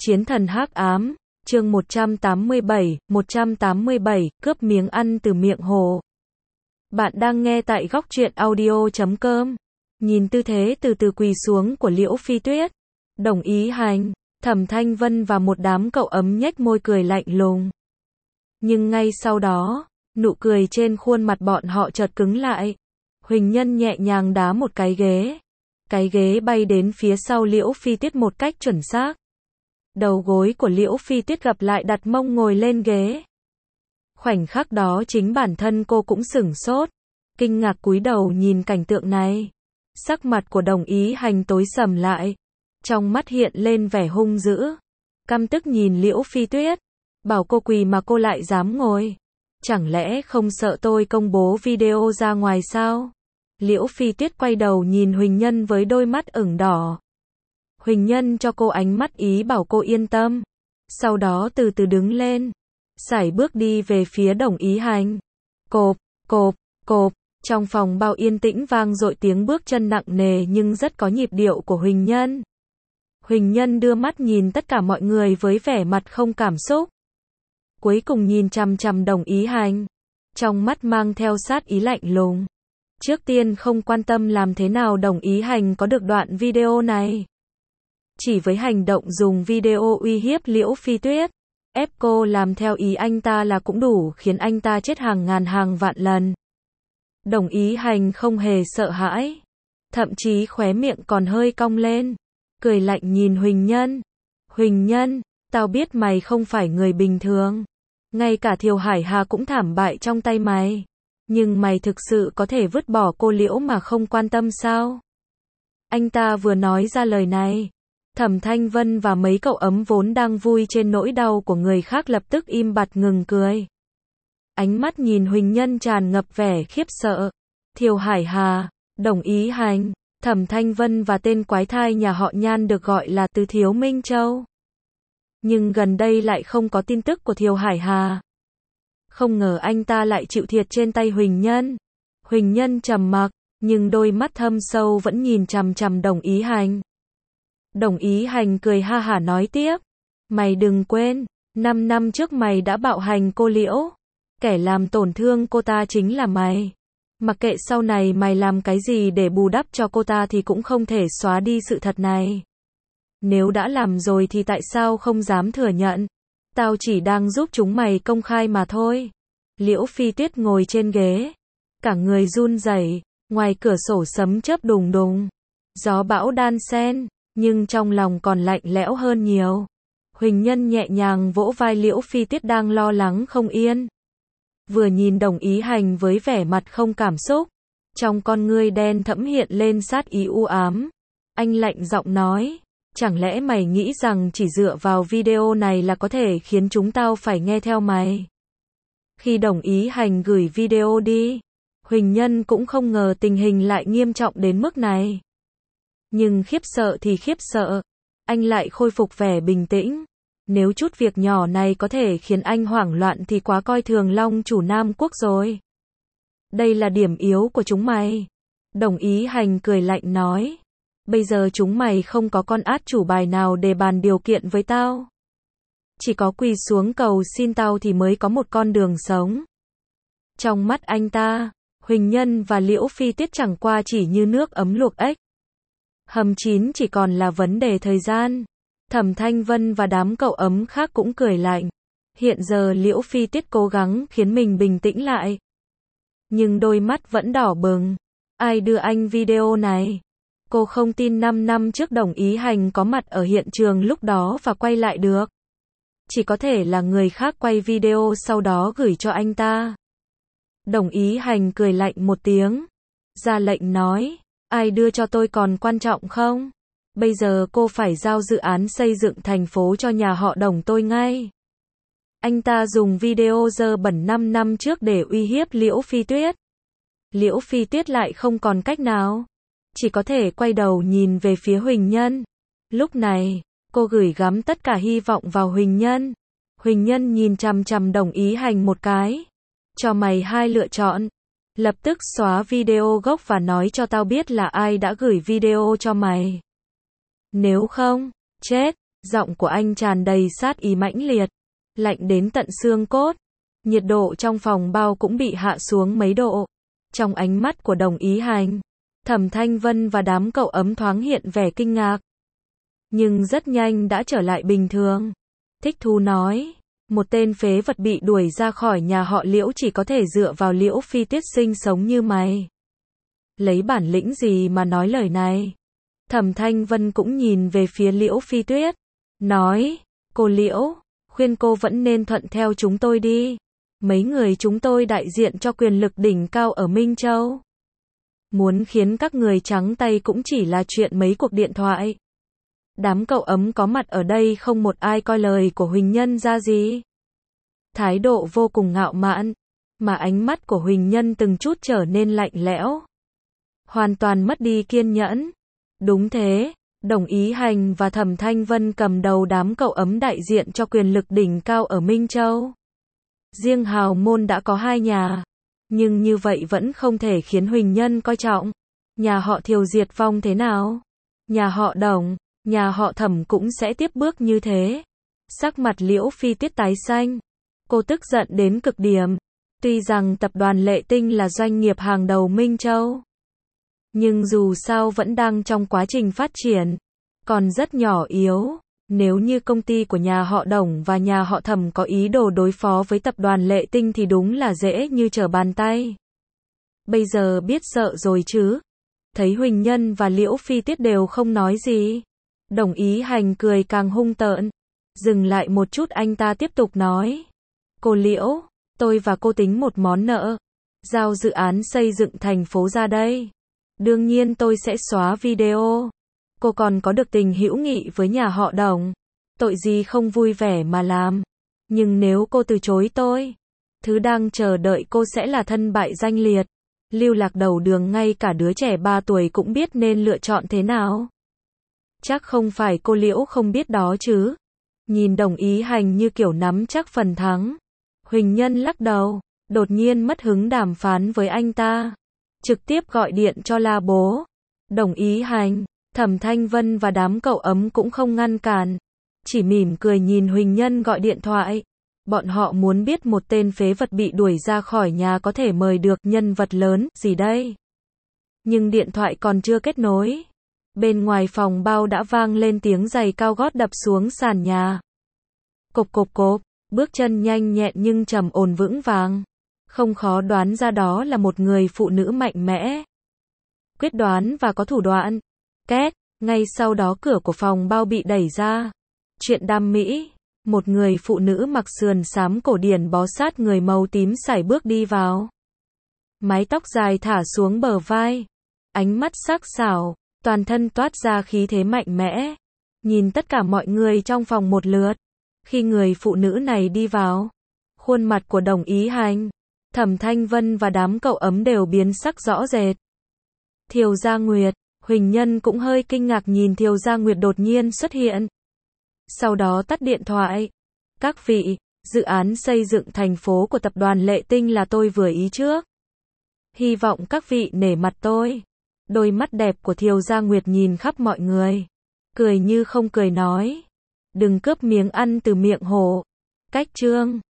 Chiến thần hắc ám, chương 187, cướp miếng ăn từ miệng hồ. Bạn đang nghe tại góc truyện audio.com. Nhìn tư thế từ từ quỳ xuống của Liễu Phi Tuyết, Đồng Ý Hành, Thẩm Thanh Vân và một đám cậu ấm nhếch môi cười lạnh lùng. Nhưng ngay sau đó, nụ cười trên khuôn mặt bọn họ chợt cứng lại. Huỳnh Nhân nhẹ nhàng đá một cái ghế bay đến phía sau Liễu Phi Tuyết một cách chuẩn xác. Đầu gối của Liễu Phi Tuyết gập lại đặt mông ngồi lên ghế. Khoảnh khắc đó chính bản thân cô cũng sửng sốt, kinh ngạc cúi đầu nhìn cảnh tượng này. Sắc mặt của Đồng Ý Hành tối sầm lại, trong mắt hiện lên vẻ hung dữ, căm tức nhìn Liễu Phi Tuyết, bảo cô quỳ mà cô lại dám ngồi. Chẳng lẽ không sợ tôi công bố video ra ngoài sao? Liễu Phi Tuyết quay đầu nhìn Huỳnh Nhân với đôi mắt ửng đỏ. Huỳnh Nhân cho cô ánh mắt ý bảo cô yên tâm. Sau đó từ từ đứng lên, sải bước đi về phía Đồng Ý Hành. Cộp, cộp, cộp, trong phòng bao yên tĩnh vang dội tiếng bước chân nặng nề nhưng rất có nhịp điệu của Huỳnh Nhân. Huỳnh Nhân đưa mắt nhìn tất cả mọi người với vẻ mặt không cảm xúc. Cuối cùng nhìn chằm chằm Đồng Ý Hành, trong mắt mang theo sát ý lạnh lùng. Trước tiên không quan tâm làm thế nào Đồng Ý Hành có được đoạn video này. Chỉ với hành động dùng video uy hiếp Liễu Phi Tuyết, ép cô làm theo ý anh ta là cũng đủ khiến anh ta chết hàng ngàn hàng vạn lần. Đồng Ý Hành không hề sợ hãi, thậm chí khóe miệng còn hơi cong lên, cười lạnh nhìn Huỳnh Nhân. Huỳnh Nhân, tao biết mày không phải người bình thường. Ngay cả Thiều Hải Hà cũng thảm bại trong tay mày. Nhưng mày thực sự có thể vứt bỏ cô Liễu mà không quan tâm sao? Anh ta vừa nói ra lời này, Thẩm Thanh Vân và mấy cậu ấm vốn đang vui trên nỗi đau của người khác lập tức im bặt ngừng cười. Ánh mắt nhìn Huỳnh Nhân tràn ngập vẻ khiếp sợ. Thiều Hải Hà, Đồng Ý Hành, Thẩm Thanh Vân và tên quái thai nhà họ Nhan được gọi là Từ Thiếu Minh Châu. Nhưng gần đây lại không có tin tức của Thiều Hải Hà. Không ngờ anh ta lại chịu thiệt trên tay Huỳnh Nhân. Huỳnh Nhân trầm mặc, nhưng đôi mắt thâm sâu vẫn nhìn chằm chằm Đồng Ý Hành. Đồng Ý Hành cười ha hả nói tiếp. Mày đừng quên, 5 năm trước mày đã bạo hành cô Liễu. Kẻ làm tổn thương cô ta chính là mày. Mặc kệ sau này mày làm cái gì để bù đắp cho cô ta thì cũng không thể xóa đi sự thật này. Nếu đã làm rồi thì tại sao không dám thừa nhận? Tao chỉ đang giúp chúng mày công khai mà thôi. Liễu Phi Tuyết ngồi trên ghế, cả người run rẩy, ngoài cửa sổ sấm chớp đùng đùng, gió bão đan xen, nhưng trong lòng còn lạnh lẽo hơn nhiều. Huỳnh Nhân nhẹ nhàng vỗ vai Liễu Phi Tuyết đang lo lắng không yên. Vừa nhìn Đồng Ý Hành với vẻ mặt không cảm xúc, trong con ngươi đen thẫm hiện lên sát ý u ám. Anh lạnh giọng nói, chẳng lẽ mày nghĩ rằng chỉ dựa vào video này là có thể khiến chúng tao phải nghe theo mày? Khi Đồng Ý Hành gửi video đi, Huỳnh Nhân cũng không ngờ tình hình lại nghiêm trọng đến mức này. Nhưng khiếp sợ thì khiếp sợ, anh lại khôi phục vẻ bình tĩnh. Nếu chút việc nhỏ này có thể khiến anh hoảng loạn thì quá coi thường Long chủ Nam Quốc rồi. Đây là điểm yếu của chúng mày. Đồng Ý Hành cười lạnh nói. Bây giờ chúng mày không có con át chủ bài nào để bàn điều kiện với tao. Chỉ có quỳ xuống cầu xin tao thì mới có một con đường sống. Trong mắt anh ta, Huỳnh Nhân và Liễu Phi Tuyết chẳng qua chỉ như nước ấm luộc ếch. Hầm chín chỉ còn là vấn đề thời gian. Thẩm Thanh Vân và đám cậu ấm khác cũng cười lạnh. Hiện giờ Liễu Phi Tuyết cố gắng khiến mình bình tĩnh lại. Nhưng đôi mắt vẫn đỏ bừng. Ai đưa anh video này? Cô không tin 5 năm trước Đồng Ý Hành có mặt ở hiện trường lúc đó và quay lại được. Chỉ có thể là người khác quay video sau đó gửi cho anh ta. Đồng Ý Hành cười lạnh một tiếng, ra lệnh nói, ai đưa cho tôi còn quan trọng không? Bây giờ cô phải giao dự án xây dựng thành phố cho nhà họ Đồng tôi ngay. Anh ta dùng video dơ bẩn 5 năm trước để uy hiếp Liễu Phi Tuyết. Liễu Phi Tuyết lại không còn cách nào, chỉ có thể quay đầu nhìn về phía Huỳnh Nhân. Lúc này, cô gửi gắm tất cả hy vọng vào Huỳnh Nhân. Huỳnh Nhân nhìn chằm chằm Đồng Ý Hành một cái. Cho mày hai lựa chọn. Lập tức xóa video gốc và nói cho tao biết là ai đã gửi video cho mày. Nếu không, chết. Giọng của anh tràn đầy sát ý mãnh liệt, lạnh đến tận xương cốt. Nhiệt độ trong phòng bao cũng bị hạ xuống mấy độ. Trong ánh mắt của Đồng Ý Hành, Thẩm Thanh Vân và đám cậu ấm thoáng hiện vẻ kinh ngạc. Nhưng rất nhanh đã trở lại bình thường. Thích thú nói, một tên phế vật bị đuổi ra khỏi nhà họ Liễu chỉ có thể dựa vào Liễu Phi Tuyết sinh sống như mày. Lấy bản lĩnh gì mà nói lời này? Thẩm Thanh Vân cũng nhìn về phía Liễu Phi Tuyết, nói, cô Liễu, khuyên cô vẫn nên thuận theo chúng tôi đi. Mấy người chúng tôi đại diện cho quyền lực đỉnh cao ở Minh Châu. Muốn khiến các người trắng tay cũng chỉ là chuyện mấy cuộc điện thoại. Đám cậu ấm có mặt ở đây không một ai coi lời của Huỳnh Nhân ra gì. Thái độ vô cùng ngạo mạn, mà ánh mắt của Huỳnh Nhân từng chút trở nên lạnh lẽo. Hoàn toàn mất đi kiên nhẫn. Đúng thế, Đồng Ý Hành và Thẩm Thanh Vân cầm đầu đám cậu ấm đại diện cho quyền lực đỉnh cao ở Minh Châu. Riêng hào môn đã có 2 nhà, nhưng như vậy vẫn không thể khiến Huỳnh Nhân coi trọng. Nhà họ Thiều diệt vong thế nào? Nhà họ Đồng, nhà họ Thẩm cũng sẽ tiếp bước như thế. Sắc mặt Liễu Phi Tuyết tái xanh. Cô tức giận đến cực điểm. Tuy rằng tập đoàn Lệ Tinh là doanh nghiệp hàng đầu Minh Châu, nhưng dù sao vẫn đang trong quá trình phát triển, còn rất nhỏ yếu. Nếu như công ty của nhà họ Đồng và nhà họ Thẩm có ý đồ đối phó với tập đoàn Lệ Tinh thì đúng là dễ như trở bàn tay. Bây giờ biết sợ rồi chứ? Thấy Huỳnh Nhân và Liễu Phi Tuyết đều không nói gì, Đồng Ý Hành cười càng hung tợn. Dừng lại một chút anh ta tiếp tục nói, cô Liễu, tôi và cô tính một món nợ. Giao dự án xây dựng thành phố ra đây. Đương nhiên tôi sẽ xóa video. Cô còn có được tình hữu nghị với nhà họ Đồng. Tội gì không vui vẻ mà làm. Nhưng nếu cô từ chối tôi, thứ đang chờ đợi cô sẽ là thân bại danh liệt. Lưu lạc đầu đường, ngay cả đứa trẻ 3 tuổi cũng biết nên lựa chọn thế nào. Chắc không phải cô Liễu không biết đó chứ? Nhìn Đồng Ý Hành như kiểu nắm chắc phần thắng. Huỳnh Nhân lắc đầu, đột nhiên mất hứng đàm phán với anh ta. Trực tiếp gọi điện cho La Bố. Đồng Ý Hành, Thẩm Thanh Vân và đám cậu ấm cũng không ngăn cản. Chỉ mỉm cười nhìn Huỳnh Nhân gọi điện thoại. Bọn họ muốn biết một tên phế vật bị đuổi ra khỏi nhà có thể mời được nhân vật lớn gì đây. Nhưng điện thoại còn chưa kết nối. Bên ngoài phòng bao đã vang lên tiếng giày cao gót đập xuống sàn nhà. Cộp cộp cộp, bước chân nhanh nhẹn nhưng trầm ổn vững vàng. Không khó đoán ra đó là một người phụ nữ mạnh mẽ, quyết đoán và có thủ đoạn. Két, ngay sau đó cửa của phòng bao bị đẩy ra. Chuyện đam mỹ, một người phụ nữ mặc sườn xám cổ điển bó sát người màu tím sải bước đi vào. Mái tóc dài thả xuống bờ vai, ánh mắt sắc sảo, toàn thân toát ra khí thế mạnh mẽ. Nhìn tất cả mọi người trong phòng một lượt. Khi người phụ nữ này đi vào, khuôn mặt của Đồng Ý Hành, Thẩm Thanh Vân và đám cậu ấm đều biến sắc rõ rệt. Thiều Gia Nguyệt, Huỳnh Nhân cũng hơi kinh ngạc nhìn Thiều Gia Nguyệt đột nhiên xuất hiện. Sau đó tắt điện thoại. Các vị, dự án xây dựng thành phố của tập đoàn Lệ Tinh là tôi vừa ý trước. Hy vọng các vị nể mặt tôi. Đôi mắt đẹp của Thiều Gia Nguyệt nhìn khắp mọi người. Cười như không cười nói. Đừng cướp miếng ăn từ miệng hổ. Cách chương